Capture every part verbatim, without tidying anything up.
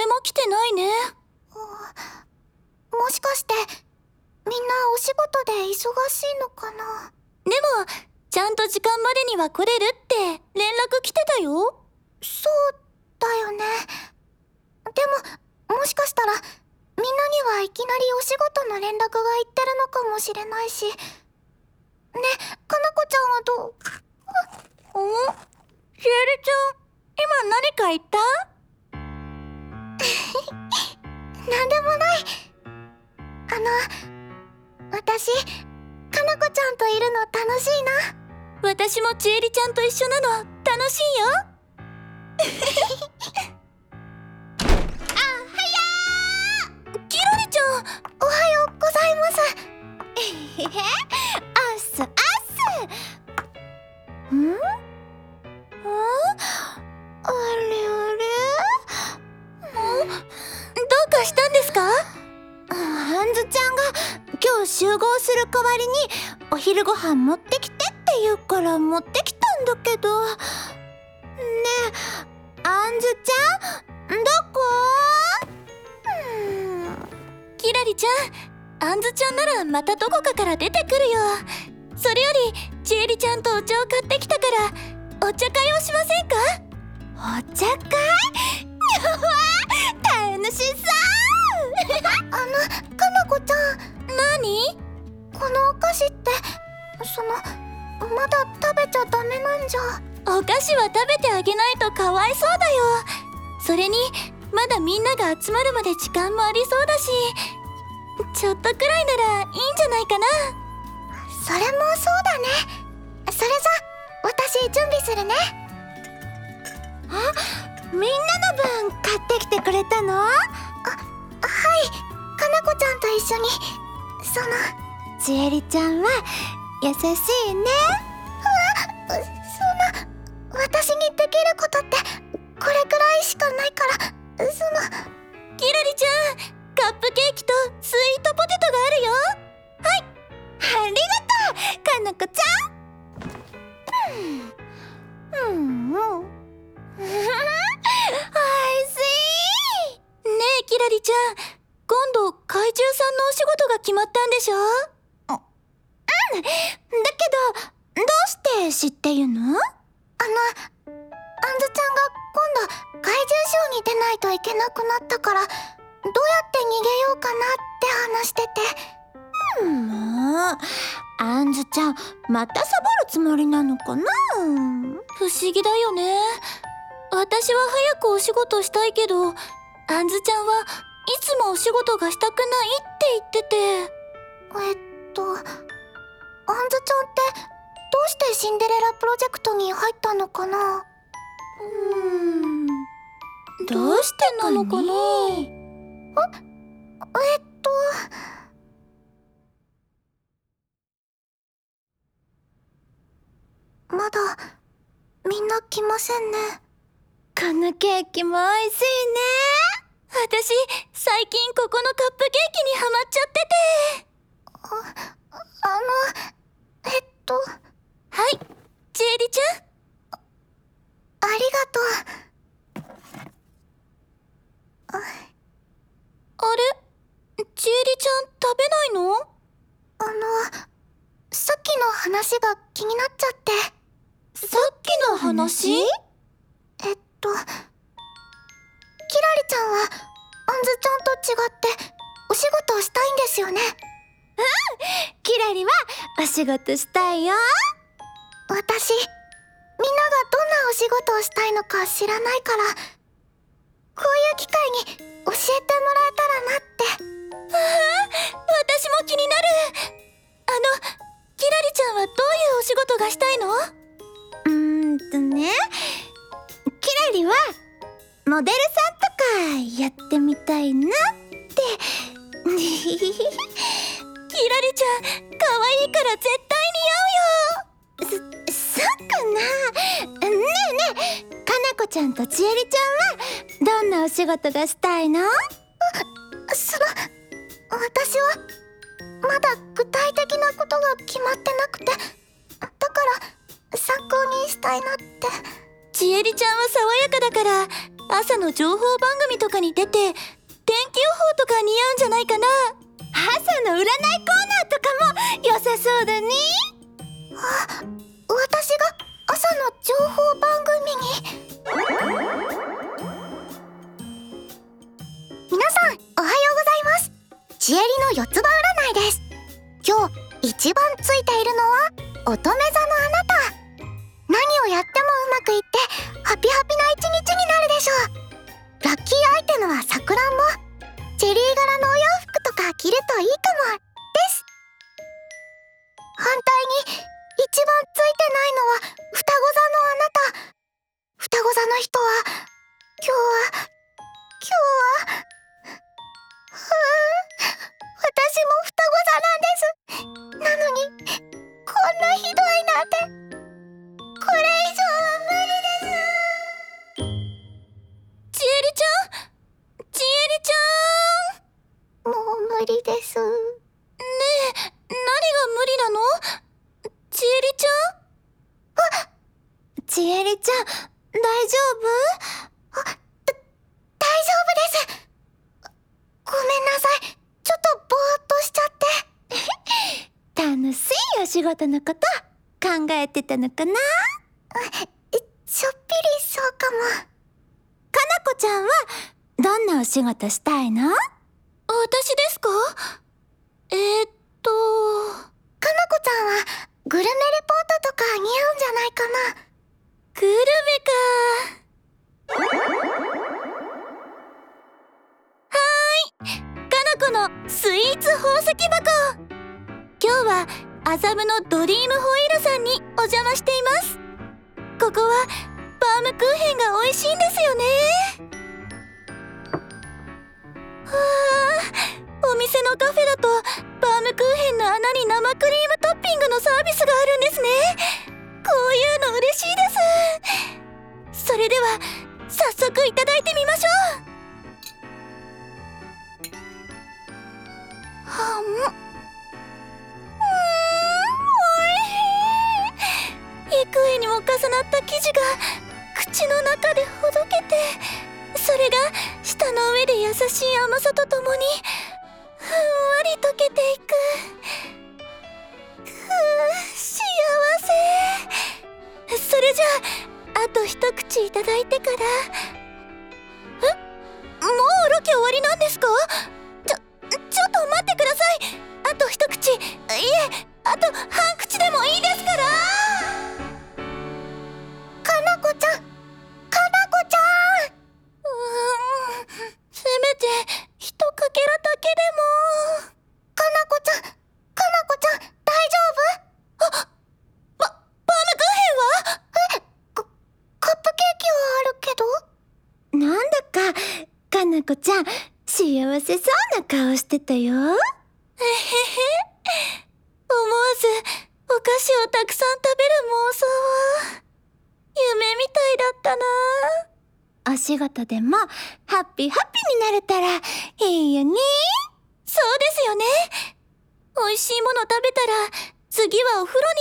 誰も来てないね。 もしかしてみんなお仕事で忙しいのかな。 でもちゃんと時間までには来れるって連絡来てたよ。 そうだよね。でももしかしたらみんなにはいきなりお仕事の連絡がいってるのかもしれないし。ね、かなこちゃんはどう？ お？ちえりちゃん、今何か言った？ なんでもない。あの、私かなこちゃんといるの楽しいな。 私もちえりちゃんと一緒なの楽しいよ。 あ、はやー。キラリちゃん、 おはようございます。 えへへ、あっすあっす。ん？あれあれ？ん？どうかしたんですか？ あんずちゃんが今日集合する代わりにお昼ご飯持ってきてって言うから持ってきたんだけど。ねえ、あんずちゃんどこ？ うーん、キラリちゃん、あんずちゃんならまたどこかから出てくるよ。それよりちえりちゃんとお茶を買ってきたからお茶会をしませんか？ お茶会？楽しそうあの、かなこちゃん。 何？ このお菓子ってそのまだ食べちゃダメなんじゃ。 お菓子は食べてあげないとかわいそうだよ。それにまだみんなが集まるまで時間もありそうだし、ちょっとくらいならいいんじゃないかな。 それもそうだね。それじゃ私準備するね。あ、みんなの分買ってきてくれたの？あ、はい、かなこちゃんと一緒に。そのちえりちゃんは優しいね。うわ、そんな私にできることってこれくらいしかないから。そのキラリちゃん、カップケーキとスイートポテトがあるよ。はい、 ありがとうかなこちゃん。うんうんうんおいしい。 ねえキラリちゃん、今度怪獣さんのお仕事が決まったんでしょ？ うん、だけどどうして知ってるの？あの、あんずちゃんが今度怪獣ショーに出ないといけなくなったから、どうやって逃げようかなって話してて。もう、あんずちゃんまたサボるつもりなのかな？ 不思議だよね。私は早くお仕事したいけど、あんずちゃんはいつもお仕事がしたくないって言ってて。 えっと、あんずちゃんってどうしてシンデレラプロジェクトに入ったのかな？ うーん、どうしてなのかな？ あ、えっとまだみんな来ませんね。このケーキも美味しいね。 私最近ここのカップケーキにハマっちゃってて。 あ、あのえっとはい、ちえりちゃん。 あ、ありがとう。あ、 あれ、ちえりちゃん食べないの？ あのさっきの話が気になっちゃって。 さっきの話？ えっとキラリちゃんはあんずちゃんと違ってお仕事をしたいんですよね。うん、キラリはお仕事したいよ。私、みんながどんなお仕事をしたいのか知らないから、こういう機会に教えてもらえたらなって。 ああ、私も気になる。あの、キラリちゃんはどういうお仕事がしたいの？ うーんとね、キラリはモデルさんとかやってみたいなって。 キラリちゃん、可愛いから絶対似合うよ。 そ、そうかな。ねえねえ、かなこちゃんとちえりちゃんはどんなお仕事がしたいの？その、私はまだ具体的なことが決まってなくて、だから参考にしたいなって。 ちえりちゃんは爽やかだから朝の情報番組とかに出て天気予報とか似合うんじゃないかな。 朝の占いコーナーとかも良さそうだね。あ、私が朝の情報番組に。皆さんおはようございます。ちえりの四つ葉占いです。今日一番ついているのは乙女座のあなた。何をやってもうまくいってハピハピな一日になるでしょう。ラッキーアイテムはさくらんぼ、チェリー柄のお洋服とか着るといいかもです。反対に一番ついてないのは双子座のあなた。双子座の人は今日は今日はふぅ、私も双子座なんです。なのにこんなひどいなんて、これ以上は無理です。 ちえりちゃん、ちえりちゃん。 もう無理です。 ねえ、何が無理なの？ちえりちゃん？ あ、ちえりちゃん、大丈夫？あ、だ、大丈夫です。ごめんなさい。ちょっとぼーっとしちゃって。楽しいお仕事のこと考えてたのかな？ちょっぴりそうかも。かなこちゃんはどんなお仕事したいの？ 私ですか？えー、っとかなこちゃんはグルメレポートとか似合うんじゃないかな。 グルメか。はーい、かなこのスイーツ宝石箱。今日は麻布のドリームホイールさんにお邪魔しています。ここはバームクーヘンが美味しいんですよね。わあ、お店のカフェだとバームクーヘンの穴に生クリームトッピングのサービスがあるんですね。こういうの嬉しいです。それでは早速いただいてみましょう。はん、うーん、おいしい。幾重にも重なった生地が口の中でほどけて、それが舌の上で優しい甘さとともにふんわり溶けていく。くぅ、幸せ。それじゃああと一口いただいてから。え、もうロケ終わりなんですか？ちょ、ちょっと待ってください。あと一口、いえ、あと半口でもいいですから。かなこちゃん、かなこちゃん。うーん、せめて一かけらだけでも。かなこちゃん、かなこちゃん、大丈夫？あ、バ、バームクーヘンは？え、カ、カップケーキはあるけど。なんだかかなこちゃん幸せそうな顔してたよ。えへへ、思わずお菓子をたくさん食べる妄想は夢みたいだったな。 お仕事でもハッピーハッピーになれたらいいよね。 そうですよね。美味しいもの食べたら次はお風呂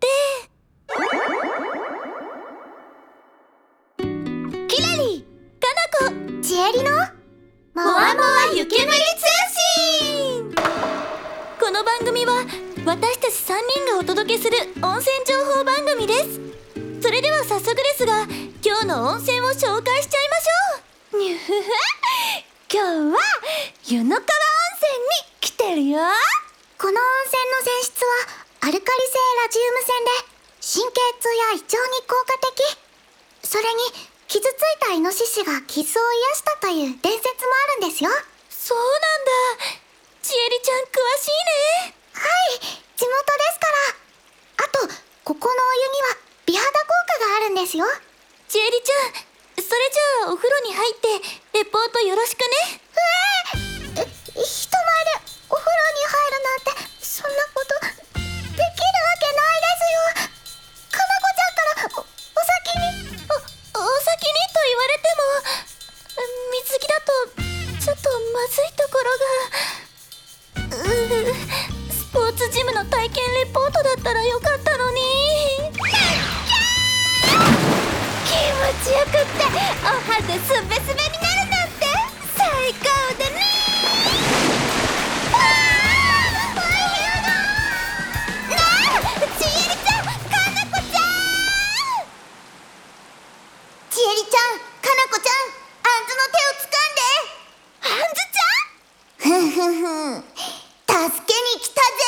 に入って。キラリ、かなこ、 ちえりのモアモア湯煙通信。この番組は私たちさんにんがお届けする温泉情報番組です。それでは早速ですが、今日の温泉を紹介しちゃいましょう。にゅふふ、今日は湯の川温泉に来てるよ。 この温泉の泉質はアルカリ性ラジウム泉で神経痛や胃腸に効果的。それに傷ついたイノシシが傷を癒したという伝説もあるんですよ。 そうなんだ。ちえりちゃん詳しいね。 はい、地元ですから。あとここのお湯には美肌効果があるんですよ。 ちえりちゃん、それじゃあお風呂に入ってレポートよろしくね。 えー、え、人前でお風呂に入るなんてそんなことできるわけないですよ。かなこちゃんからお、お先に。 お、お先にと言われても水着だとちょっとまずいところが。うー、スポーツジムの体験レポートだったらよかったのに。気持ちしよくってお肌すべすべになるなんて最高だね。わあ、大変だ。ねえ、ちえりちゃん、かなこちゃん。 ちえりちゃん、かなこちゃん、あんずの手を掴んで。 あんずちゃん、 ふんふんふん、助けに来たぜ。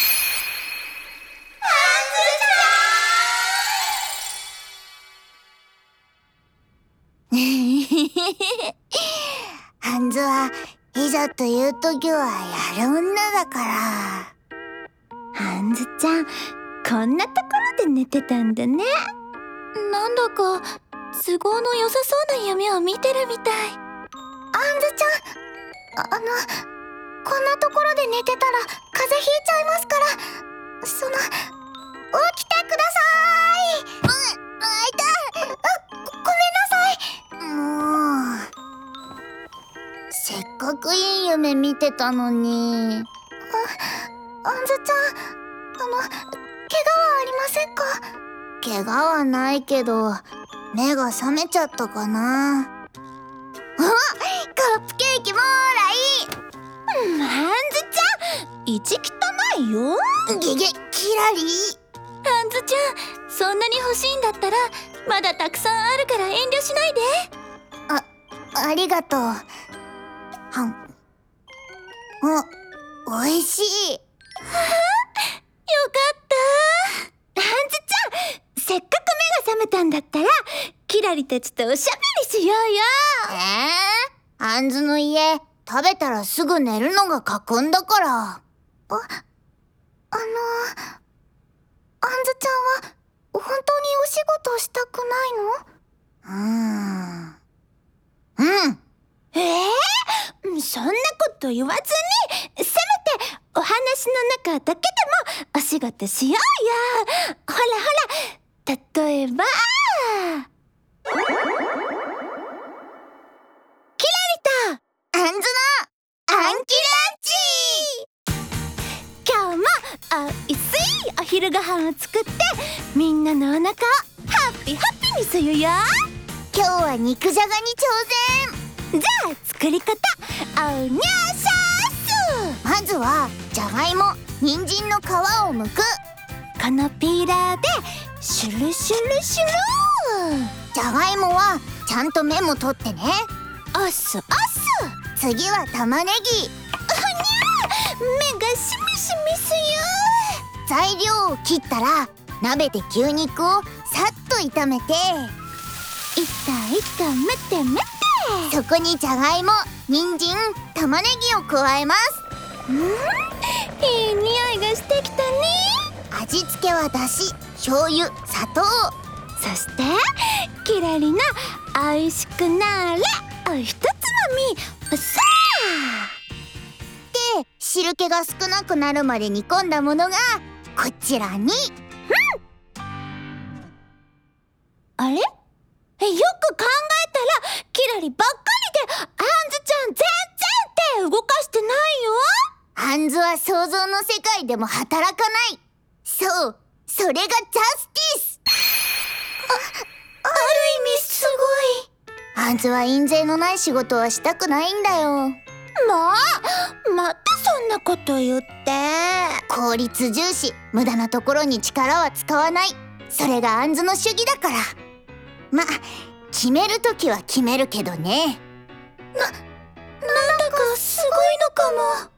あんずちゃん。 あんずはいざという時はやる女だから。 あんずちゃん、こんなところで寝てたんだね。なんだか都合の良さそうな夢を見てるみたい。 あんずちゃん、あのこんなところで寝てたら風邪ひいちゃいますから、その起きてください。うん、あいた。ご、ごめんなさい。もうせっかくいい夢見てたのに。あ、あんずちゃん、あの怪我はありませんか？怪我はないけど目が覚めちゃったかな。あ、カップケーキもーらい。 うん、あんずちゃん、意地汚いよ。 げげ、キラリー。 あんずちゃん、そんなに欲しいんだったらまだたくさんあるから遠慮しないで。 あ、ありがとう。はん。お、おいしい。 よかった。あんずちゃん、せっかく目が覚めたんだったらキラリたちとおしゃべりしようよ。 えー、あんずの家食べたらすぐ寝るのが家訓だから。あ、あのー、あんずちゃんは本当にお仕事したくないの？うーん。うん。 えー、そんなこと言わずに、せめてお話の中だけでもお仕事しようよ。ほらほら、例えばキラリとあんずのあんきランチ。 今日もおいしいお昼ご飯を作ってみんなのお腹をハッピーハッピーにするよ。 今日は肉じゃがに挑戦。 じゃあ作り方おにゃしゃーす。 まずはじゃがいも、人参の皮を剥く。 このピーラーでシュルシュルシュル。 じゃがいもはちゃんと芽も取ってね。 おっすおっす。 次は玉ねぎ。 目がしみしみすよ。 材料を切ったら鍋で牛肉をさっと炒めて、 いたいためてめて。 そこにじゃがいも、人参、玉ねぎを加えます。 うん、いい匂いがしてきたね。 味付けはだし、醤油、砂糖。 そしてキラリのおいしくなれおひとつまみさで、汁気が少なくなるまで煮込んだものがこちらに。 あれ、え、よく考えたらキラリばっかりであんずちゃん全然手動かしてないよ。 あんずは想像の世界でも働かない。そう、それがジャスティス。 あ、ある意味すごい。 あんずは印税のない仕事はしたくないんだよ。 もうまたそんなこと言って。 効率重視、無駄なところに力は使わない。それがあんずの主義だから。ま、決めるときは決めるけどね。 な、なんだかすごいのかも。